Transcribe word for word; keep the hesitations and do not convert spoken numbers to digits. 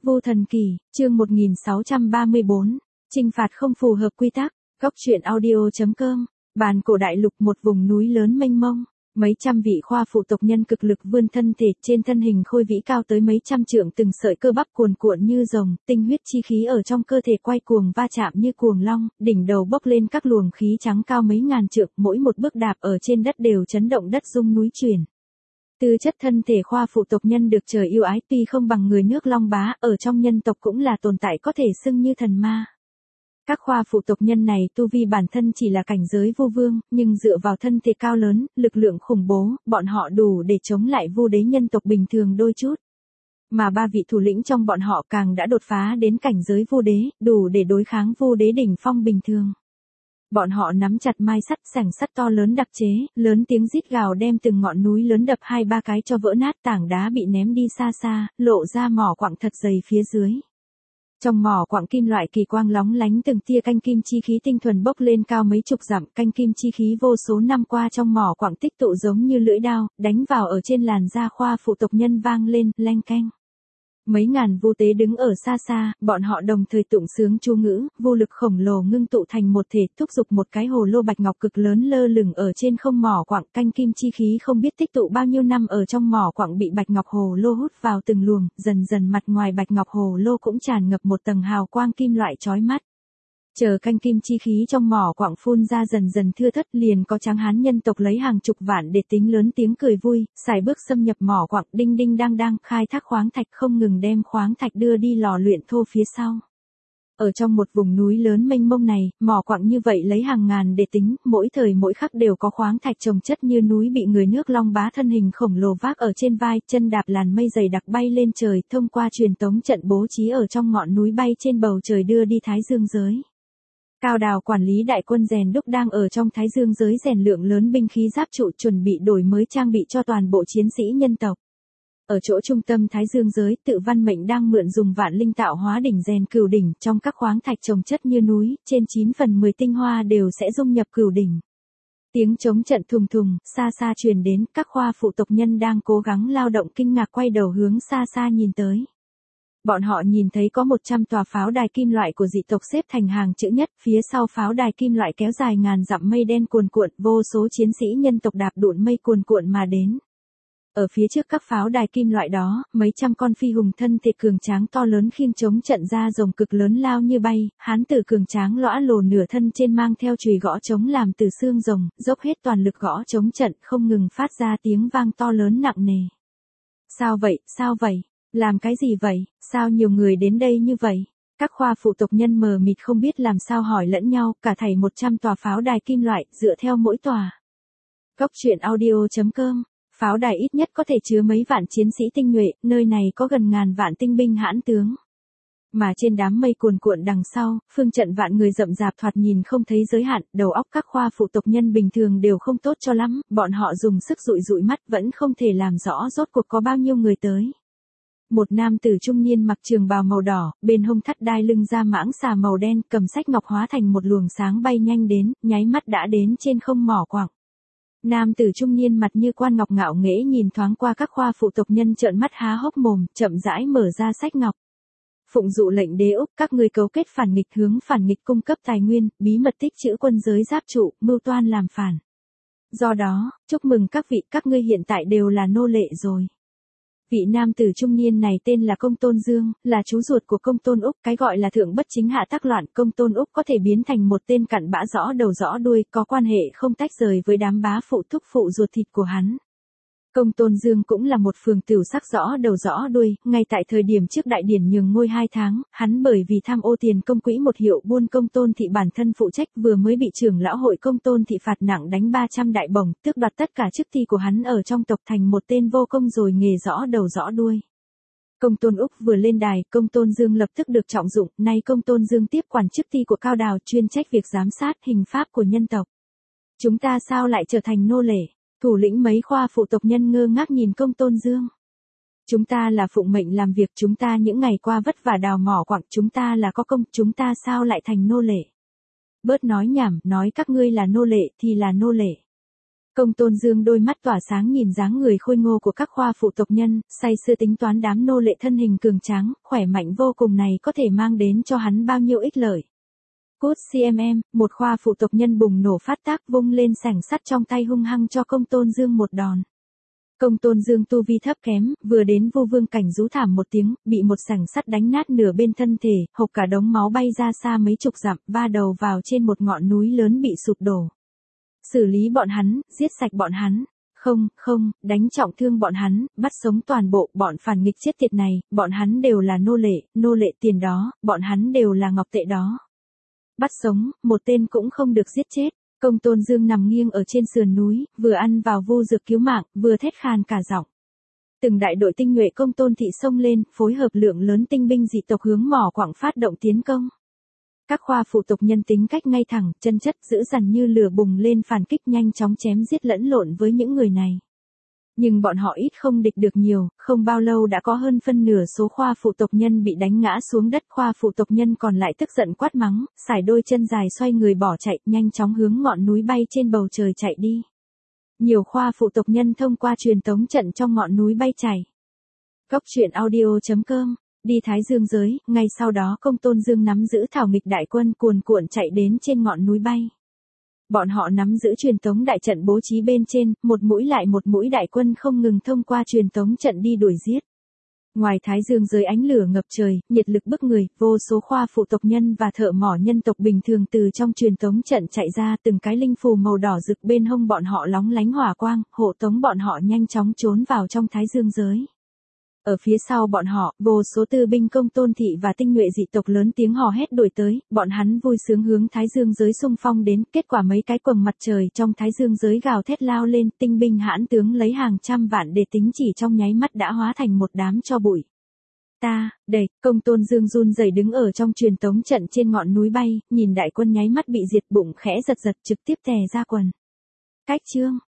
Vu Thần Kỳ, chương một nghìn sáu trăm ba mươi bốn, trinh phạt không phù hợp quy tắc, góc truyện audio.com, bàn cổ đại lục một vùng núi lớn mênh mông, mấy trăm vị khoa phụ tộc nhân cực lực vươn thân thể trên thân hình khôi vĩ cao tới mấy trăm trượng từng sợi cơ bắp cuồn cuộn như rồng, tinh huyết chi khí ở trong cơ thể quay cuồng va chạm như cuồng long, đỉnh đầu bốc lên các luồng khí trắng cao mấy ngàn trượng, mỗi một bước đạp ở trên đất đều chấn động đất rung núi chuyển. Tư chất thân thể khoa phụ tộc nhân được trời yêu ái tuy không bằng người nước Long Bá, ở trong nhân tộc cũng là tồn tại có thể xưng như thần ma. Các khoa phụ tộc nhân này tu vi bản thân chỉ là cảnh giới vô vương, nhưng dựa vào thân thể cao lớn, lực lượng khủng bố, bọn họ đủ để chống lại vu đế nhân tộc bình thường đôi chút. Mà ba vị thủ lĩnh trong bọn họ càng đã đột phá đến cảnh giới vu đế, đủ để đối kháng vu đế đỉnh phong bình thường. Bọn họ nắm chặt mai sắt sảnh sắt to lớn đặc chế, lớn tiếng rít gào đem từng ngọn núi lớn đập hai ba cái cho vỡ nát, tảng đá bị ném đi xa xa, lộ ra mỏ quặng thật dày phía dưới. Trong mỏ quặng kim loại kỳ quang lóng lánh từng tia canh kim chi khí tinh thuần bốc lên cao mấy chục dặm, canh kim chi khí vô số năm qua trong mỏ quặng tích tụ giống như lưỡi đao, đánh vào ở trên làn da khoa phụ tộc nhân vang lên, leng keng. Mấy ngàn vu tế đứng ở xa xa, bọn họ đồng thời tụng sướng chú ngữ, vô lực khổng lồ ngưng tụ thành một thể, thúc giục một cái hồ lô bạch ngọc cực lớn lơ lửng ở trên không mỏ quặng, canh kim chi khí không biết tích tụ bao nhiêu năm ở trong mỏ quặng bị bạch ngọc hồ lô hút vào từng luồng, dần dần mặt ngoài bạch ngọc hồ lô cũng tràn ngập một tầng hào quang kim loại chói mắt. Chờ canh kim chi khí trong mỏ quặng phun ra dần dần thưa thớt, liền có tráng hán nhân tộc lấy hàng chục vạn để tính lớn tiếng cười vui, xài bước xâm nhập mỏ quặng, đinh đinh đang đang khai thác khoáng thạch, không ngừng đem khoáng thạch đưa đi lò luyện thô phía sau. Ở trong một vùng núi lớn mênh mông này, mỏ quặng như vậy lấy hàng ngàn để tính, mỗi thời mỗi khắc đều có khoáng thạch chồng chất như núi bị người nước Long Bá thân hình khổng lồ vác ở trên vai, chân đạp làn mây dày đặc bay lên trời, thông qua truyền tống trận bố trí ở trong ngọn núi bay trên bầu trời đưa đi Thái Dương giới. Cao Đào quản lý đại quân rèn đúc đang ở trong Thái Dương giới rèn lượng lớn binh khí giáp trụ, chuẩn bị đổi mới trang bị cho toàn bộ chiến sĩ nhân tộc. Ở chỗ trung tâm Thái Dương giới, Tự Văn Mệnh đang mượn dùng vạn linh tạo hóa đỉnh rèn cửu đỉnh, trong các khoáng thạch chồng chất như núi, trên chín phần mười tinh hoa đều sẽ dung nhập cửu đỉnh. Tiếng chống trận thùng thùng, xa xa truyền đến, các khoa phụ tộc nhân đang cố gắng lao động kinh ngạc quay đầu hướng xa xa nhìn tới. Bọn họ nhìn thấy có một trăm tòa pháo đài kim loại của dị tộc xếp thành hàng chữ nhất, phía sau pháo đài kim loại kéo dài ngàn dặm mây đen cuồn cuộn, vô số chiến sĩ nhân tộc đạp đụn mây cuồn cuộn mà đến. Ở phía trước các pháo đài kim loại đó, mấy trăm con phi hùng thân thể cường tráng to lớn khiêng chống trận ra rồng cực lớn lao như bay, hán tử cường tráng lõa lồ nửa thân trên mang theo chùy gõ trống làm từ xương rồng, dốc hết toàn lực gõ trống trận, không ngừng phát ra tiếng vang to lớn nặng nề. Sao vậy, sao vậy? Làm cái gì vậy, sao nhiều người đến đây như vậy? Các khoa phụ tộc nhân mờ mịt không biết làm sao hỏi lẫn nhau, cả thảy một trăm tòa pháo đài kim loại, dựa theo mỗi tòa. Góc truyện audio.com, pháo đài ít nhất có thể chứa mấy vạn chiến sĩ tinh nhuệ, nơi này có gần ngàn vạn tinh binh hãn tướng. Mà trên đám mây cuồn cuộn đằng sau, phương trận vạn người rậm rạp thoạt nhìn không thấy giới hạn, đầu óc các khoa phụ tộc nhân bình thường đều không tốt cho lắm, bọn họ dùng sức dụi dụi mắt vẫn không thể làm rõ rốt cuộc có bao nhiêu người tới. Một nam tử trung niên mặc trường bào màu đỏ, bên hông thắt đai lưng da mãng xà màu đen, cầm sách ngọc hóa thành một luồng sáng bay nhanh đến, nháy mắt đã đến trên không mỏ quặng. Nam tử trung niên mặt như quan ngọc ngạo nghễ nhìn thoáng qua các khoa phụ tộc nhân trợn mắt há hốc mồm, chậm rãi mở ra sách ngọc. Phụng dụ lệnh đế Úc, các ngươi cấu kết phản nghịch hướng phản nghịch cung cấp tài nguyên, bí mật tích trữ quân giới giáp trụ, mưu toan làm phản. Do đó, chúc mừng các vị, các ngươi hiện tại đều là nô lệ rồi. Vị nam tử trung niên này tên là Công Tôn Dương, là chú ruột của Công Tôn Úc, cái gọi là thượng bất chính hạ tác loạn, Công Tôn Úc có thể biến thành một tên cặn bã rõ đầu rõ đuôi, có quan hệ không tách rời với đám bá phụ thúc phụ ruột thịt của hắn. Công Tôn Dương cũng là một phường tửu sắc rõ đầu rõ đuôi, ngay tại thời điểm trước đại điển nhường ngôi hai tháng, hắn bởi vì tham ô tiền công quỹ một hiệu buôn Công Tôn thị bản thân phụ trách vừa mới bị trưởng lão hội Công Tôn thị phạt nặng đánh ba trăm đại bổng, tước đoạt tất cả chức thi của hắn ở trong tộc thành một tên vô công rồi nghề rõ đầu rõ đuôi. Công Tôn Úc vừa lên đài, Công Tôn Dương lập tức được trọng dụng, nay Công Tôn Dương tiếp quản chức thi của Cao Đào chuyên trách việc giám sát hình pháp của nhân tộc. Chúng ta sao lại trở thành nô lệ? Thủ lĩnh mấy khoa phụ tộc nhân ngơ ngác nhìn Công Tôn Dương. Chúng ta là phụng mệnh làm việc, chúng ta những ngày qua vất vả đào mỏ quặng, chúng ta là có công, chúng ta sao lại thành nô lệ? Bớt nói nhảm, nói các ngươi là nô lệ thì là nô lệ. Công Tôn Dương đôi mắt tỏa sáng nhìn dáng người khôi ngô của các khoa phụ tộc nhân, say sưa tính toán đám nô lệ thân hình cường tráng, khỏe mạnh vô cùng này có thể mang đến cho hắn bao nhiêu ích lợi. Cút xê em em, một khoa phụ tộc nhân bùng nổ phát tác vung lên sảnh sắt trong tay hung hăng cho Công Tôn Dương một đòn. Công Tôn Dương tu vi thấp kém, vừa đến vô vương cảnh rú thảm một tiếng, bị một sảnh sắt đánh nát nửa bên thân thể, hộc cả đống máu bay ra xa mấy chục dặm, va đầu vào trên một ngọn núi lớn bị sụp đổ. Xử lý bọn hắn, giết sạch bọn hắn. Không, không, đánh trọng thương bọn hắn, bắt sống toàn bộ bọn phản nghịch chết tiệt này, bọn hắn đều là nô lệ, nô lệ tiền đó, bọn hắn đều là ngọc tệ đó. Bắt sống, một tên cũng không được giết chết. Công Tôn Dương nằm nghiêng ở trên sườn núi, vừa ăn vào vu dược cứu mạng, vừa thét khàn cả giọng. Từng đại đội tinh nhuệ Công Tôn thị xông lên, phối hợp lượng lớn tinh binh dị tộc hướng mỏ quặng phát động tiến công. Các khoa phụ tộc nhân tính cách ngay thẳng, chân chất, dữ dằn như lửa bùng lên phản kích nhanh chóng chém giết lẫn lộn với những người này. Nhưng bọn họ ít không địch được nhiều, không bao lâu đã có hơn phân nửa số khoa phụ tộc nhân bị đánh ngã xuống đất. Khoa phụ tộc nhân còn lại tức giận quát mắng, sải đôi chân dài xoay người bỏ chạy, nhanh chóng hướng ngọn núi bay trên bầu trời chạy đi. Nhiều khoa phụ tộc nhân thông qua truyền tống trận trong ngọn núi bay chạy. Góc truyện audio chấm com Đi Thái Dương giới, ngay sau đó Công Tôn Dương nắm giữ thảo nghịch đại quân cuồn cuộn chạy đến trên ngọn núi bay. Bọn họ nắm giữ truyền tống đại trận bố trí bên trên, một mũi lại một mũi đại quân không ngừng thông qua truyền tống trận đi đuổi giết. Ngoài Thái Dương giới ánh lửa ngập trời, nhiệt lực bức người, vô số khoa phụ tộc nhân và thợ mỏ nhân tộc bình thường từ trong truyền tống trận chạy ra, từng cái linh phù màu đỏ rực bên hông bọn họ lóng lánh hỏa quang, hộ tống bọn họ nhanh chóng trốn vào trong Thái Dương giới. Ở phía sau bọn họ, vô số tư binh Công Tôn thị và tinh nhuệ dị tộc lớn tiếng hò hét đuổi tới, bọn hắn vui sướng hướng Thái Dương giới xung phong đến, kết quả mấy cái quầng mặt trời trong Thái Dương giới gào thét lao lên, tinh binh hãn tướng lấy hàng trăm vạn để tính chỉ trong nháy mắt đã hóa thành một đám tro bụi. Ta, đẩy, Công Tôn Dương run rẩy đứng ở trong truyền tống trận trên ngọn núi bay, nhìn đại quân nháy mắt bị diệt bụng khẽ giật giật trực tiếp tè ra quần. Cách chương